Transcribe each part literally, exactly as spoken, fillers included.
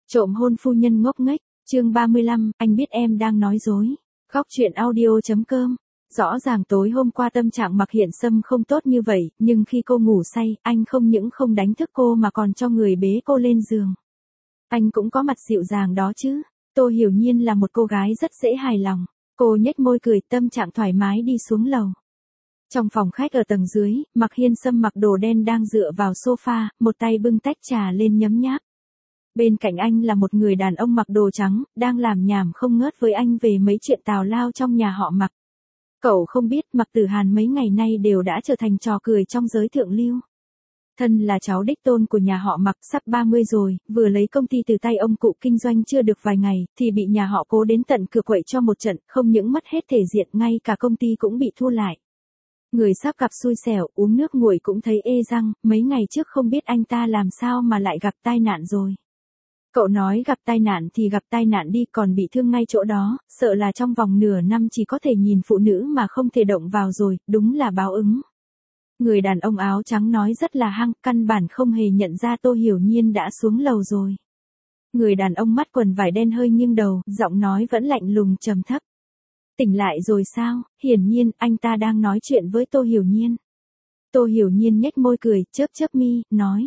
Trộm hôn phu nhân ngốc nghếch, chương ba mươi lăm, anh biết em đang nói dối. Góc truyện audio chấm com. Rõ ràng tối hôm qua tâm trạng Mạc Hiển Sâm không tốt như vậy, nhưng khi cô ngủ say, anh không những không đánh thức cô mà còn cho người bế cô lên giường. Anh cũng có mặt dịu dàng đó chứ. Tô Hiểu Nhiên là một cô gái rất dễ hài lòng. Cô nhếch môi cười, tâm trạng thoải mái đi xuống lầu. Trong phòng khách ở tầng dưới, Mạc Hiên Sâm mặc đồ đen đang dựa vào sofa, một tay bưng tách trà lên nhấm nháp. Bên cạnh anh là một người đàn ông mặc đồ trắng, đang làm nhảm không ngớt với anh về mấy chuyện tào lao trong nhà họ Mạc. Cậu không biết Mạc Tử Hàn mấy ngày nay đều đã trở thành trò cười trong giới thượng lưu. Thân là cháu đích tôn của nhà họ Mạc, sắp ba mươi rồi, vừa lấy công ty từ tay ông cụ kinh doanh chưa được vài ngày, thì bị nhà họ Cố đến tận cửa quậy cho một trận, không những mất hết thể diện, ngay cả công ty cũng bị thua lại. Người sắp gặp xui xẻo, uống nước nguội cũng thấy ê răng, mấy ngày trước không biết anh ta làm sao mà lại gặp tai nạn rồi. Cậu nói gặp tai nạn thì gặp tai nạn đi, còn bị thương ngay chỗ đó, sợ là trong vòng nửa năm chỉ có thể nhìn phụ nữ mà không thể động vào rồi, đúng là báo ứng. Người đàn ông áo trắng nói rất là hăng, căn bản không hề nhận ra Tô Hiểu Nhiên đã xuống lầu rồi. Người đàn ông mắt quần vải đen hơi nghiêng đầu, giọng nói vẫn lạnh lùng trầm thấp. Tỉnh lại rồi sao? Hiển nhiên, anh ta đang nói chuyện với Tô Hiểu Nhiên. Tô Hiểu Nhiên nhếch môi cười, chớp chớp mi, nói.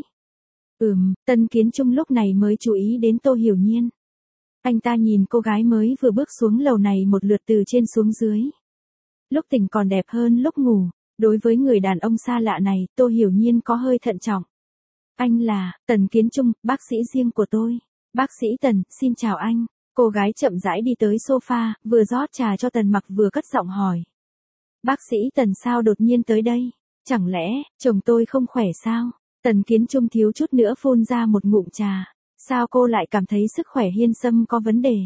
Ừm, Tân Kiến Trung lúc này mới chú ý đến Tô Hiểu Nhiên. Anh ta nhìn cô gái mới vừa bước xuống lầu này một lượt từ trên xuống dưới. Lúc tỉnh còn đẹp hơn lúc ngủ. Đối với người đàn ông xa lạ này, Tô Hiểu Nhiên có hơi thận trọng. Anh là, Tần Kiến Trung, bác sĩ riêng của tôi. Bác sĩ Tần, xin chào anh. Cô gái chậm rãi đi tới sofa, vừa rót trà cho Tần Mặc vừa cất giọng hỏi. Bác sĩ Tần sao đột nhiên tới đây? Chẳng lẽ, chồng tôi không khỏe sao? Tần Kiến Trung thiếu chút nữa phun ra một ngụm trà. Sao cô lại cảm thấy sức khỏe Hiên Sâm có vấn đề?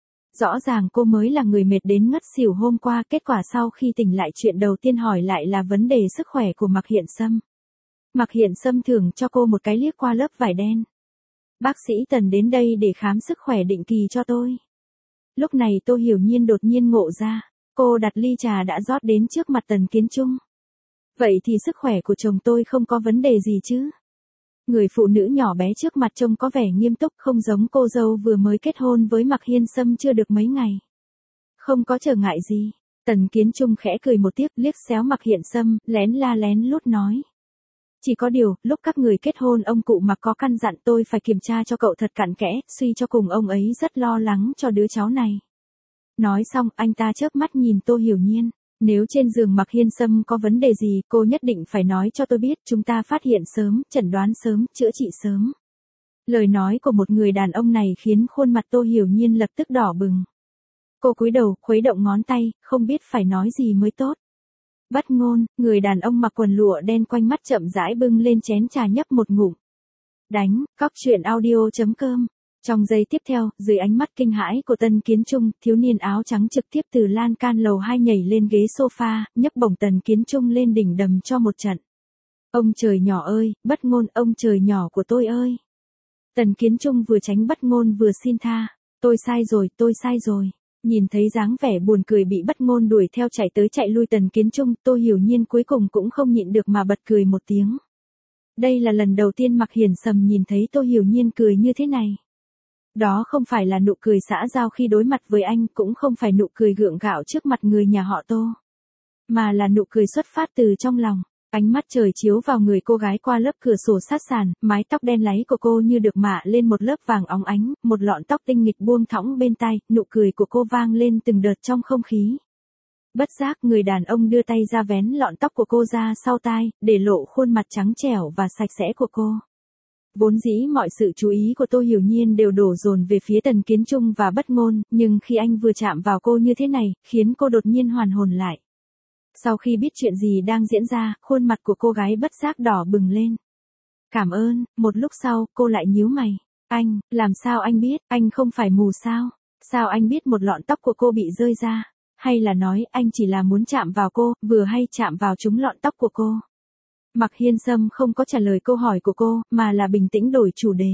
Rõ ràng cô mới là người mệt đến ngất xỉu hôm qua, kết quả sau khi tỉnh lại chuyện đầu tiên hỏi lại là vấn đề sức khỏe của Mạc Hiển Sâm. Mạc Hiển Sâm thưởng cho cô một cái liếc qua lớp vải đen. Bác sĩ Tần đến đây để khám sức khỏe định kỳ cho tôi. Lúc này Tô Hiểu Nhiên đột nhiên ngộ ra, cô đặt ly trà đã rót đến trước mặt Tần Kiến Trung. Vậy thì sức khỏe của chồng tôi không có vấn đề gì chứ? Người phụ nữ nhỏ bé trước mặt trông có vẻ nghiêm túc, không giống cô dâu vừa mới kết hôn với Mạc Hiên Sâm chưa được mấy ngày. Không có trở ngại gì. Tần Kiến Trung khẽ cười một tiếc, liếc xéo Mạc Hiển Sâm, lén la lén lút nói. Chỉ có điều, lúc các người kết hôn ông cụ Mạc có căn dặn tôi phải kiểm tra cho cậu thật cặn kẽ, suy cho cùng ông ấy rất lo lắng cho đứa cháu này. Nói xong, anh ta chớp mắt nhìn Tô Hiểu Nhiên. Nếu trên giường Mạc Hiên Sâm có vấn đề gì, cô nhất định phải nói cho tôi biết, chúng ta phát hiện sớm, chẩn đoán sớm, chữa trị sớm. Lời nói của một người đàn ông này khiến khuôn mặt Tô Hiểu Nhiên lập tức đỏ bừng. Cô cúi đầu, khuấy động ngón tay, không biết phải nói gì mới tốt. Bất ngôn, người đàn ông mặc quần lụa đen quanh mắt chậm rãi bưng lên chén trà nhấp một ngụm. Đánh, góc truyện audio chấm com. Trong giây tiếp theo, dưới ánh mắt kinh hãi của Tần Kiến Trung, thiếu niên áo trắng trực tiếp từ lan can lầu hai nhảy lên ghế sofa, nhấc bổng Tần Kiến Trung lên đỉnh đầm cho một trận. Ông trời nhỏ ơi, Bất Ngôn, ông trời nhỏ của tôi ơi. Tần Kiến Trung vừa tránh Bất Ngôn vừa xin tha. Tôi sai rồi, tôi sai rồi. Nhìn thấy dáng vẻ buồn cười bị Bất Ngôn đuổi theo chạy tới chạy lui Tần Kiến Trung, Tô Hiểu Nhiên cuối cùng cũng không nhịn được mà bật cười một tiếng. Đây là lần đầu tiên Mạc Hiển Sâm nhìn thấy Tô Hiểu Nhiên cười như thế này. Đó không phải là nụ cười xã giao khi đối mặt với anh, cũng không phải nụ cười gượng gạo trước mặt người nhà họ Tô. Mà là nụ cười xuất phát từ trong lòng. Ánh mắt trời chiếu vào người cô gái qua lớp cửa sổ sát sàn, mái tóc đen láy của cô như được mạ lên một lớp vàng óng ánh, một lọn tóc tinh nghịch buông thõng bên tai, nụ cười của cô vang lên từng đợt trong không khí. Bất giác người đàn ông đưa tay ra vén lọn tóc của cô ra sau tai, để lộ khuôn mặt trắng trẻo và sạch sẽ của cô. Vốn dĩ mọi sự chú ý của Tô Hiểu Nhiên đều đổ dồn về phía Tần Kiến Trung và Bất Ngôn, nhưng khi anh vừa chạm vào cô như thế này, khiến cô đột nhiên hoàn hồn lại. Sau khi biết chuyện gì đang diễn ra, khuôn mặt của cô gái bất giác đỏ bừng lên. Cảm ơn, một lúc sau, cô lại nhíu mày. Anh, làm sao anh biết, anh không phải mù sao? Sao anh biết một lọn tóc của cô bị rơi ra? Hay là nói anh chỉ là muốn chạm vào cô, vừa hay chạm vào trúng lọn tóc của cô? Mạc Hiên Sâm không có trả lời câu hỏi của cô, mà là bình tĩnh đổi chủ đề.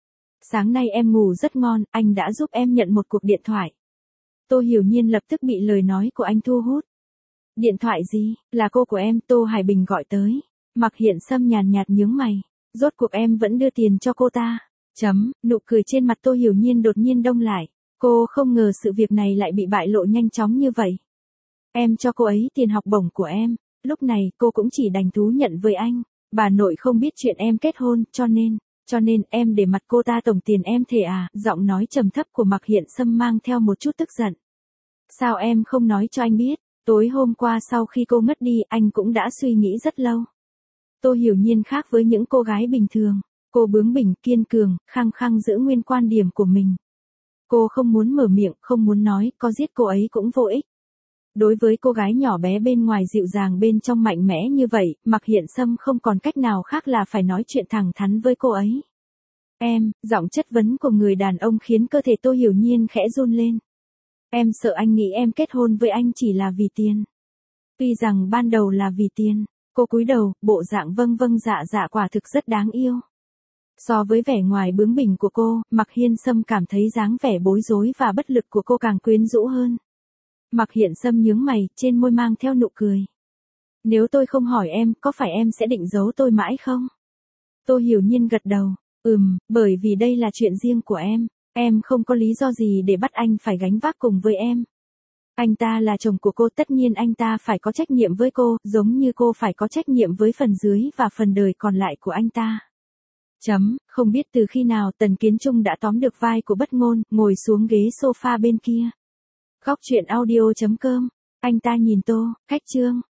Sáng nay em ngủ rất ngon, anh đã giúp em nhận một cuộc điện thoại. Tô Hiểu Nhiên lập tức bị lời nói của anh thu hút. Điện thoại gì? Là cô của em, Tô Hải Bình gọi tới. Mạc Hiển Sâm nhàn nhạt nhướng mày. Rốt cuộc em vẫn đưa tiền cho cô ta. Chấm, nụ cười trên mặt Tô Hiểu Nhiên đột nhiên đông lại. Cô không ngờ sự việc này lại bị bại lộ nhanh chóng như vậy. Em cho cô ấy tiền học bổng của em. Lúc này cô cũng chỉ đành thú nhận với anh. Bà nội không biết chuyện em kết hôn, cho nên, cho nên em để mặt cô ta tổng tiền em thể à? Giọng nói trầm thấp của Mạc Hiện Sâm mang theo một chút tức giận. Sao em không nói cho anh biết? Tối hôm qua sau khi cô ngất đi anh cũng đã suy nghĩ rất lâu. Tô Hiểu Nhiên khác với những cô gái bình thường. Cô bướng bỉnh, kiên cường, khăng khăng giữ nguyên quan điểm của mình. Cô không muốn mở miệng, không muốn nói, có giết cô ấy cũng vô ích. Đối với cô gái nhỏ bé bên ngoài dịu dàng bên trong mạnh mẽ như vậy, Mạc Hiện Sâm không còn cách nào khác là phải nói chuyện thẳng thắn với cô ấy. Em, giọng chất vấn của người đàn ông khiến cơ thể Tô Hiểu Nhiên khẽ run lên. Em sợ anh nghĩ em kết hôn với anh chỉ là vì tiền. Tuy rằng ban đầu là vì tiền, cô cúi đầu, bộ dạng vâng vâng dạ dạ quả thực rất đáng yêu. So với vẻ ngoài bướng bỉnh của cô, Mạc Hiên Sâm cảm thấy dáng vẻ bối rối và bất lực của cô càng quyến rũ hơn. Mạc Hiện Sâm nhướng mày, trên môi mang theo nụ cười. Nếu tôi không hỏi em, có phải em sẽ định giấu tôi mãi không? Tô Hiểu Nhiên gật đầu. Ừm, bởi vì đây là chuyện riêng của em. Em không có lý do gì để bắt anh phải gánh vác cùng với em. Anh ta là chồng của cô, tất nhiên anh ta phải có trách nhiệm với cô, giống như cô phải có trách nhiệm với phần dưới và phần đời còn lại của anh ta. Chấm, không biết từ khi nào Tần Kiến Trung đã tóm được vai của Bất Ngôn, ngồi xuống ghế sofa bên kia. Góc truyện audio chấm com, anh ta nhìn Tô, Khách Trương.